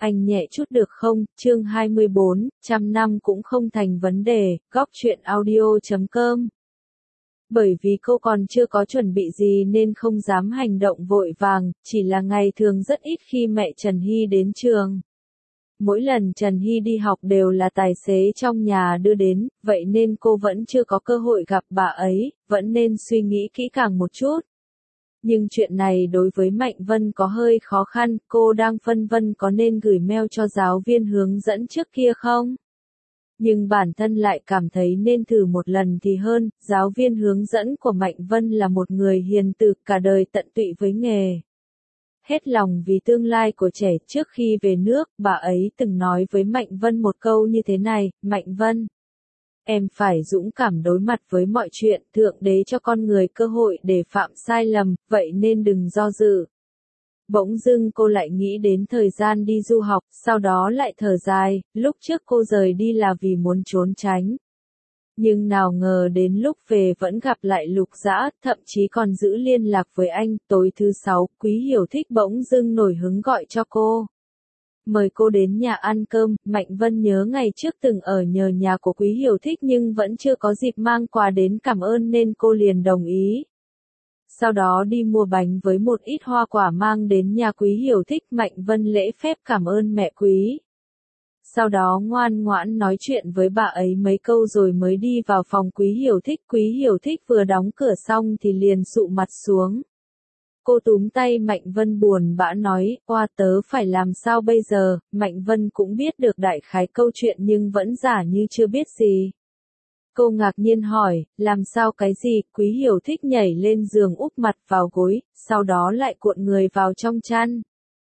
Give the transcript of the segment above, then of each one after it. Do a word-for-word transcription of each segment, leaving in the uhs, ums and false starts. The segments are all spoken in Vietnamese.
anh nhẹ chút được không? Chương hai mươi bốn, trăm năm cũng không thành vấn đề, góc truyện audio chấm com. Bởi vì cô còn chưa có chuẩn bị gì nên không dám hành động vội vàng, chỉ là ngày thường rất ít khi mẹ Trần Hy đến trường. Mỗi lần Trần Hy đi học đều là tài xế trong nhà đưa đến, vậy nên cô vẫn chưa có cơ hội gặp bà ấy, vẫn nên suy nghĩ kỹ càng một chút. Nhưng chuyện này đối với Mạnh Vân có hơi khó khăn, cô đang phân vân có nên gửi mail cho giáo viên hướng dẫn trước kia không? Nhưng bản thân lại cảm thấy nên thử một lần thì hơn, giáo viên hướng dẫn của Mạnh Vân là một người hiền từ cả đời tận tụy với nghề. Hết lòng vì tương lai của trẻ. Trước khi về nước, bà ấy từng nói với Mạnh Vân một câu như thế này, Mạnh Vân, em phải dũng cảm đối mặt với mọi chuyện, Thượng Đế cho con người cơ hội để phạm sai lầm, vậy nên đừng do dự. Bỗng dưng cô lại nghĩ đến thời gian đi du học, sau đó lại thở dài, lúc trước cô rời đi là vì muốn trốn tránh. Nhưng nào ngờ đến lúc về vẫn gặp lại Lục Dã, thậm chí còn giữ liên lạc với anh. Tối thứ sáu, Quý Hiểu Thích bỗng dưng nổi hứng gọi cho cô. Mời cô đến nhà ăn cơm. Mạnh Vân nhớ ngày trước từng ở nhờ nhà của Quý Hiểu Thích nhưng vẫn chưa có dịp mang quà đến cảm ơn nên cô liền đồng ý. Sau đó đi mua bánh với một ít hoa quả mang đến nhà Quý Hiểu Thích. Mạnh Vân lễ phép cảm ơn mẹ Quý. Sau đó ngoan ngoãn nói chuyện với bà ấy mấy câu rồi mới đi vào phòng Quý Hiểu Thích. Quý Hiểu Thích vừa đóng cửa xong thì liền sụ mặt xuống. Cô túm tay Mạnh Vân buồn bã nói, oa tớ phải làm sao bây giờ? Mạnh Vân cũng biết được đại khái câu chuyện nhưng vẫn giả như chưa biết gì. Cô ngạc nhiên hỏi, làm sao cái gì? Quý Hiểu Thích nhảy lên giường úp mặt vào gối, sau đó lại cuộn người vào trong chăn.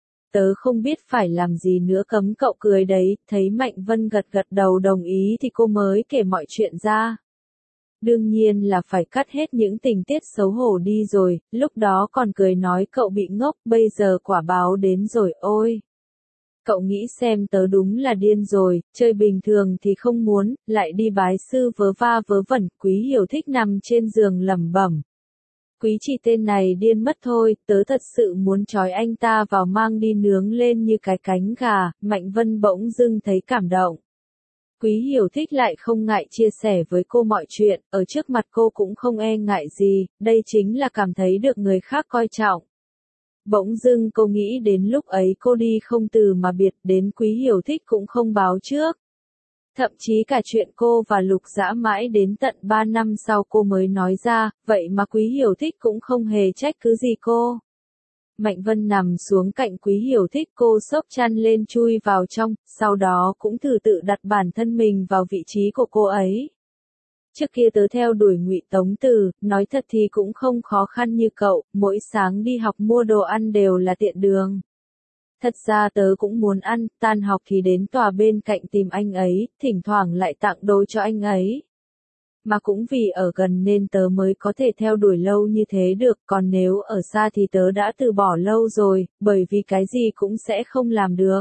Tớ không biết phải làm gì nữa, cấm cậu cười đấy. Thấy Mạnh Vân gật gật đầu đồng ý thì cô mới kể mọi chuyện ra. Đương nhiên là phải cắt hết những tình tiết xấu hổ đi rồi, lúc đó còn cười nói cậu bị ngốc, bây giờ quả báo đến rồi, ôi. Cậu nghĩ xem tớ đúng là điên rồi, chơi bình thường thì không muốn, lại đi bái sư vớ va vớ vẩn. Quý Hiểu Thích nằm trên giường lẩm bẩm. Quý chị tên này điên mất thôi, tớ thật sự muốn trói anh ta vào mang đi nướng lên như cái cánh gà. Mạnh Vân bỗng dưng thấy cảm động. Quý Hiểu Thích lại không ngại chia sẻ với cô mọi chuyện, ở trước mặt cô cũng không e ngại gì, đây chính là cảm thấy được người khác coi trọng. Bỗng dưng cô nghĩ đến lúc ấy cô đi không từ mà biệt, đến Quý Hiểu Thích cũng không báo trước. Thậm chí cả chuyện cô và Lục Dã mãi đến tận ba năm sau cô mới nói ra, vậy mà Quý Hiểu Thích cũng không hề trách cứ gì cô. Mạnh Vân nằm xuống cạnh Quý Hiểu Thích, cô xốc chăn lên chui vào trong, sau đó cũng thử tự đặt bản thân mình vào vị trí của cô ấy. Trước kia tớ theo đuổi Ngụy Tống Từ, nói thật thì cũng không khó khăn như cậu, mỗi sáng đi học mua đồ ăn đều là tiện đường. Thật ra tớ cũng muốn ăn, tan học thì đến tòa bên cạnh tìm anh ấy, thỉnh thoảng lại tặng đồ cho anh ấy. Mà cũng vì ở gần nên tớ mới có thể theo đuổi lâu như thế được, còn nếu ở xa thì tớ đã từ bỏ lâu rồi, bởi vì cái gì cũng sẽ không làm được.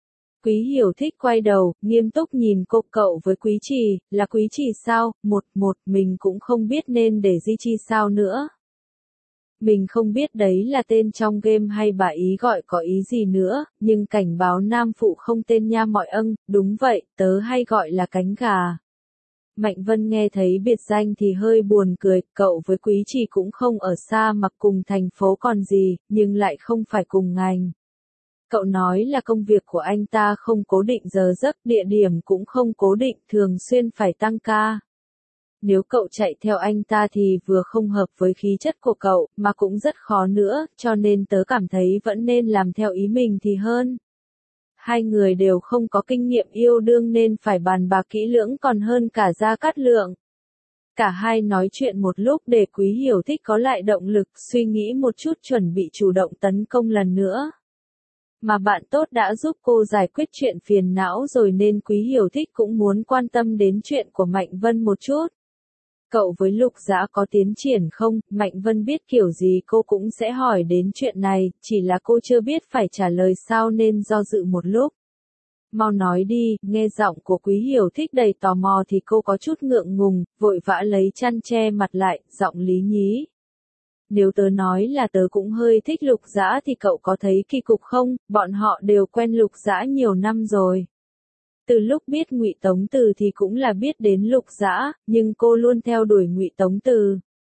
Quý Hiểu Thích quay đầu, nghiêm túc nhìn cô, cậu với Quý Trì, là Quý Trì sao? Một, một, mình cũng không biết nên để Di Chi sao nữa. Mình không biết đấy là tên trong game hay bà ý gọi có ý gì nữa, nhưng cảnh báo nam phụ không tên nha mọi âng, đúng vậy, tớ hay gọi là cánh gà. Mạnh Vân nghe thấy biệt danh thì hơi buồn cười, cậu với Quý Trì cũng không ở xa mà cùng thành phố còn gì, nhưng lại không phải cùng ngành. Cậu nói là công việc của anh ta không cố định giờ giấc, địa điểm cũng không cố định, thường xuyên phải tăng ca. Nếu cậu chạy theo anh ta thì vừa không hợp với khí chất của cậu, mà cũng rất khó nữa, cho nên tớ cảm thấy vẫn nên làm theo ý mình thì hơn. Hai người đều không có kinh nghiệm yêu đương nên phải bàn bạc kỹ lưỡng còn hơn cả Gia Cát Lượng. Cả hai nói chuyện một lúc để Quý Hiểu Thích có lại động lực, suy nghĩ một chút chuẩn bị chủ động tấn công lần nữa. Mà bạn tốt đã giúp cô giải quyết chuyện phiền não rồi nên Quý Hiểu Thích cũng muốn quan tâm đến chuyện của Mạnh Vân một chút. Cậu với Lục Dã có tiến triển không? Mạnh Vân biết kiểu gì cô cũng sẽ hỏi đến chuyện này, chỉ là cô chưa biết phải trả lời sao nên do dự một lúc. Mau nói đi, nghe giọng của Quý Hiểu Thích đầy tò mò thì cô có chút ngượng ngùng, vội vã lấy chăn che mặt lại, giọng lý nhí. Nếu tớ nói là tớ cũng hơi thích Lục Dã thì cậu có thấy kỳ cục không, bọn họ đều quen Lục Dã nhiều năm rồi. Từ lúc biết Ngụy Tống Từ thì cũng là biết đến Lục Dã, nhưng cô luôn theo đuổi Ngụy Tống Từ.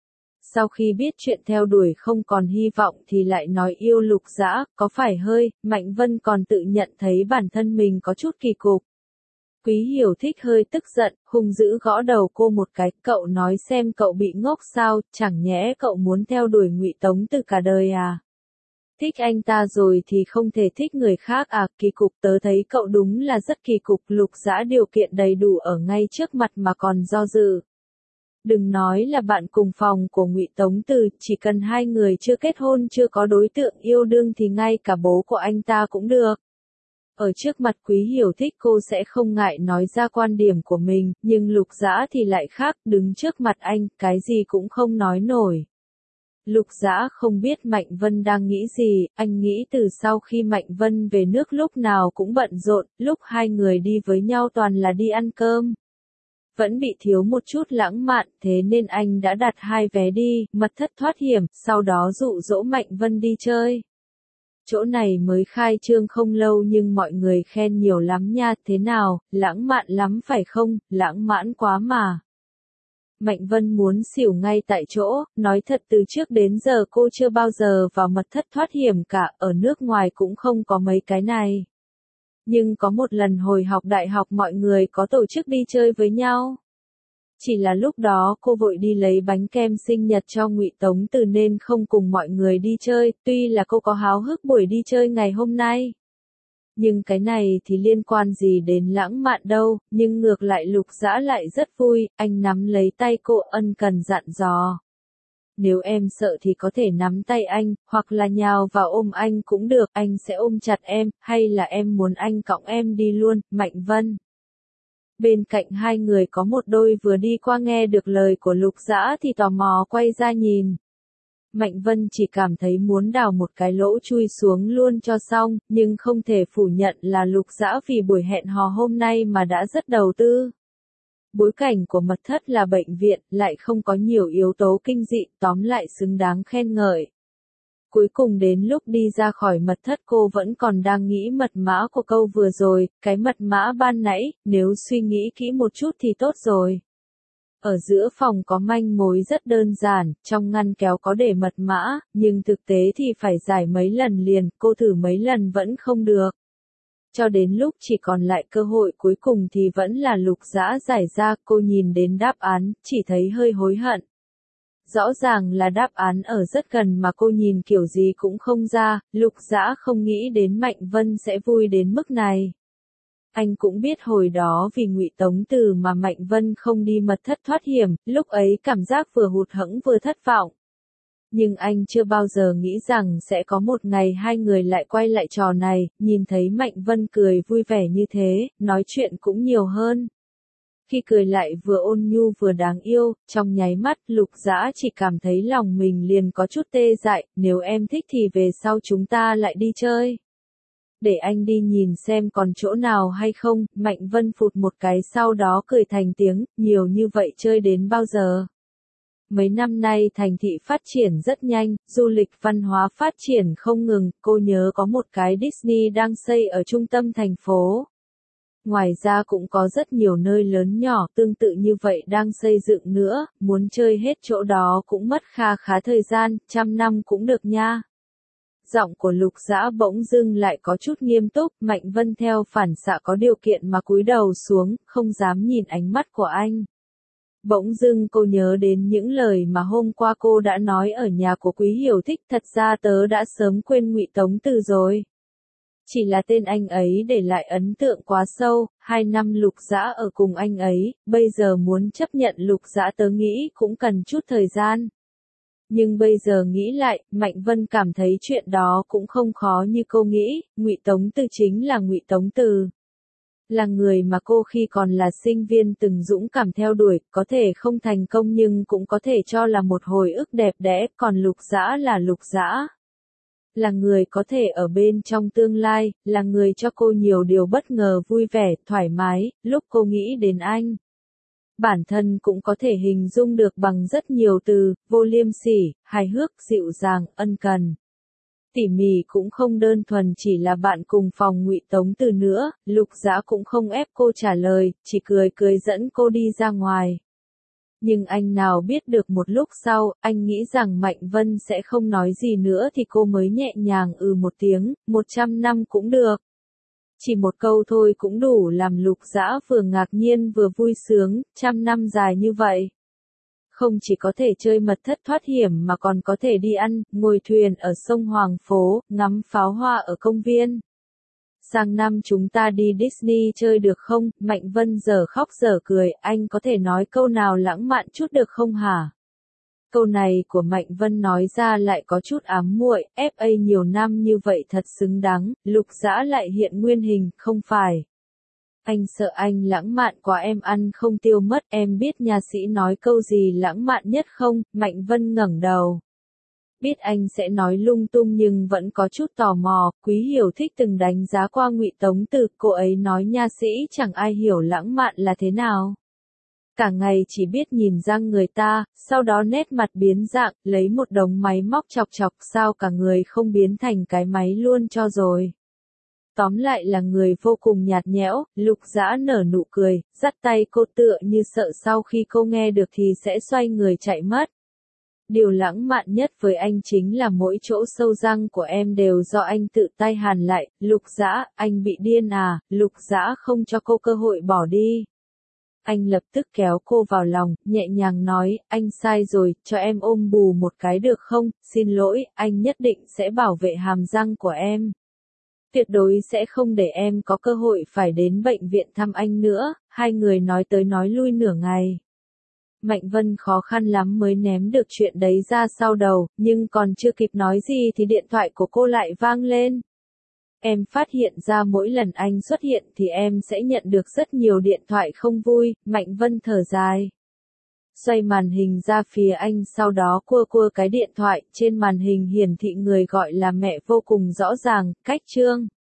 Sau khi biết chuyện theo đuổi không còn hy vọng thì lại nói yêu Lục Dã, có phải hơi, Mạnh Vân còn tự nhận thấy bản thân mình có chút kỳ cục. Quý Hiểu Thích hơi tức giận, hung dữ gõ đầu cô một cái, cậu nói xem cậu bị ngốc sao, chẳng nhẽ cậu muốn theo đuổi Ngụy Tống Từ cả đời à? Thích anh ta rồi thì không thể thích người khác à, kỳ cục, tớ thấy cậu đúng là rất kỳ cục, Lục Dã điều kiện đầy đủ ở ngay trước mặt mà còn do dự. Đừng nói là bạn cùng phòng của Ngụy Tống Từ, chỉ cần hai người chưa kết hôn chưa có đối tượng yêu đương thì ngay cả bố của anh ta cũng được. Ở trước mặt Quý Hiểu Thích cô sẽ không ngại nói ra quan điểm của mình, nhưng Lục Dã thì lại khác, đứng trước mặt anh, cái gì cũng không nói nổi. Lục Dã không biết Mạnh Vân đang nghĩ gì, anh nghĩ từ sau khi Mạnh Vân về nước lúc nào cũng bận rộn, lúc hai người đi với nhau toàn là đi ăn cơm. Vẫn bị thiếu một chút lãng mạn, thế nên anh đã đặt hai vé đi, mật thất thoát hiểm, sau đó dụ dỗ Mạnh Vân đi chơi. Chỗ này mới khai trương không lâu nhưng mọi người khen nhiều lắm nha, thế nào, lãng mạn lắm phải không, lãng mạn quá mà. Mạnh Vân muốn xỉu ngay tại chỗ, nói thật từ trước đến giờ cô chưa bao giờ vào mật thất thoát hiểm cả, ở nước ngoài cũng không có mấy cái này. Nhưng có một lần hồi học đại học mọi người có tổ chức đi chơi với nhau. Chỉ là lúc đó cô vội đi lấy bánh kem sinh nhật cho Ngụy Tống Từ nên không cùng mọi người đi chơi, tuy là cô có háo hức buổi đi chơi ngày hôm nay. Nhưng cái này thì liên quan gì đến lãng mạn đâu, nhưng ngược lại Lục Dã lại rất vui, anh nắm lấy tay cô ân cần dặn dò. Nếu em sợ thì có thể nắm tay anh, hoặc là nhào vào ôm anh cũng được, anh sẽ ôm chặt em, hay là em muốn anh cõng em đi luôn, Mạnh Vân. Bên cạnh hai người có một đôi vừa đi qua nghe được lời của Lục Dã thì tò mò quay ra nhìn. Mạnh Vân chỉ cảm thấy muốn đào một cái lỗ chui xuống luôn cho xong, nhưng không thể phủ nhận là Lục Dã vì buổi hẹn hò hôm nay mà đã rất đầu tư. Bối cảnh của mật thất là bệnh viện, lại không có nhiều yếu tố kinh dị, tóm lại xứng đáng khen ngợi. Cuối cùng đến lúc đi ra khỏi mật thất cô vẫn còn đang nghĩ mật mã của câu vừa rồi, cái mật mã ban nãy, nếu suy nghĩ kỹ một chút thì tốt rồi. Ở giữa phòng có manh mối rất đơn giản, trong ngăn kéo có để mật mã, nhưng thực tế thì phải giải mấy lần liền, cô thử mấy lần vẫn không được. Cho đến lúc chỉ còn lại cơ hội cuối cùng thì vẫn là Lục Dã giải ra, cô nhìn đến đáp án, chỉ thấy hơi hối hận. Rõ ràng là đáp án ở rất gần mà cô nhìn kiểu gì cũng không ra, Lục Dã không nghĩ đến Mạnh Vân sẽ vui đến mức này. Anh cũng biết hồi đó vì Ngụy Tống Từ mà Mạnh Vân không đi mật thất thoát hiểm, lúc ấy cảm giác vừa hụt hẫng vừa thất vọng. Nhưng anh chưa bao giờ nghĩ rằng sẽ có một ngày hai người lại quay lại trò này, nhìn thấy Mạnh Vân cười vui vẻ như thế, nói chuyện cũng nhiều hơn. Khi cười lại vừa ôn nhu vừa đáng yêu, trong nháy mắt Lục Dã chỉ cảm thấy lòng mình liền có chút tê dại, nếu em thích thì về sau chúng ta lại đi chơi. Để anh đi nhìn xem còn chỗ nào hay không, Mạnh Vân phụt một cái sau đó cười thành tiếng, nhiều như vậy chơi đến bao giờ. Mấy năm nay thành thị phát triển rất nhanh, du lịch văn hóa phát triển không ngừng, cô nhớ có một cái Disney đang xây ở trung tâm thành phố. Ngoài ra cũng có rất nhiều nơi lớn nhỏ tương tự như vậy đang xây dựng nữa, muốn chơi hết chỗ đó cũng mất kha khá thời gian, trăm năm cũng được nha. Giọng của Lục Dã bỗng dưng lại có chút nghiêm túc, Mạnh Vân theo phản xạ có điều kiện mà cúi đầu xuống, không dám nhìn ánh mắt của anh. Bỗng dưng cô nhớ đến những lời mà hôm qua cô đã nói ở nhà của Quý Hiểu Thích, thật ra tớ đã sớm quên Ngụy Tống Từ rồi. Chỉ là tên anh ấy để lại ấn tượng quá sâu, hai năm Lục Dã ở cùng anh ấy, bây giờ muốn chấp nhận Lục Dã tớ nghĩ cũng cần chút thời gian. Nhưng bây giờ nghĩ lại, Mạnh Vân cảm thấy chuyện đó cũng không khó như cô nghĩ, Ngụy Tống Từ chính là Ngụy Tống Từ. Là người mà cô khi còn là sinh viên từng dũng cảm theo đuổi, có thể không thành công nhưng cũng có thể cho là một hồi ức đẹp đẽ, còn Lục Dã là Lục Dã. Là người có thể ở bên trong tương lai, là người cho cô nhiều điều bất ngờ vui vẻ, thoải mái, lúc cô nghĩ đến anh. Bản thân cũng có thể hình dung được bằng rất nhiều từ, vô liêm sỉ, hài hước, dịu dàng, ân cần. Tỉ mỉ cũng không đơn thuần chỉ là bạn cùng phòng Ngụy Tống Từ nữa, Lục Dã cũng không ép cô trả lời, chỉ cười cười dẫn cô đi ra ngoài. Nhưng anh nào biết được một lúc sau, anh nghĩ rằng Mạnh Vân sẽ không nói gì nữa thì cô mới nhẹ nhàng ừ một tiếng, một trăm năm cũng được. Chỉ một câu thôi cũng đủ làm Lục Dã vừa ngạc nhiên vừa vui sướng, trăm năm dài như vậy. Không chỉ có thể chơi mật thất thoát hiểm mà còn có thể đi ăn, ngồi thuyền ở sông Hoàng Phố, ngắm pháo hoa ở công viên. Sang năm chúng ta đi Disney chơi được không? Mạnh Vân giờ khóc giờ cười, anh có thể nói câu nào lãng mạn chút được không hả? Câu này của Mạnh Vân nói ra lại có chút ám muội, ép a nhiều năm như vậy thật xứng đáng, Lục Dã lại hiện nguyên hình, không phải. Anh sợ anh lãng mạn quá em ăn không tiêu mất, em biết nha sĩ nói câu gì lãng mạn nhất không? Mạnh Vân ngẩng đầu. Biết anh sẽ nói lung tung nhưng vẫn có chút tò mò, Quý Hiểu Thích từng đánh giá qua Ngụy Tống Từ, cô ấy nói nha sĩ chẳng ai hiểu lãng mạn là thế nào. Cả ngày chỉ biết nhìn răng người ta, sau đó nét mặt biến dạng, lấy một đống máy móc chọc chọc sao cả người không biến thành cái máy luôn cho rồi. Tóm lại là người vô cùng nhạt nhẽo, Lục Dã nở nụ cười, dắt tay cô tựa như sợ sau khi cô nghe được thì sẽ xoay người chạy mất. Điều lãng mạn nhất với anh chính là mỗi chỗ sâu răng của em đều do anh tự tay hàn lại, Lục Dã, anh bị điên à, Lục Dã không cho cô cơ hội bỏ đi. Anh lập tức kéo cô vào lòng, nhẹ nhàng nói, anh sai rồi, cho em ôm bù một cái được không, xin lỗi, anh nhất định sẽ bảo vệ hàm răng của em. Tuyệt đối sẽ không để em có cơ hội phải đến bệnh viện thăm anh nữa, hai người nói tới nói lui nửa ngày. Mạnh Vân khó khăn lắm mới ném được chuyện đấy ra sau đầu, nhưng còn chưa kịp nói gì thì điện thoại của cô lại vang lên. Em phát hiện ra mỗi lần anh xuất hiện thì em sẽ nhận được rất nhiều điện thoại không vui, Mạnh Vân thở dài. Xoay màn hình ra phía anh sau đó cua cua cái điện thoại, trên màn hình hiển thị người gọi là mẹ vô cùng rõ ràng, Cách Trương.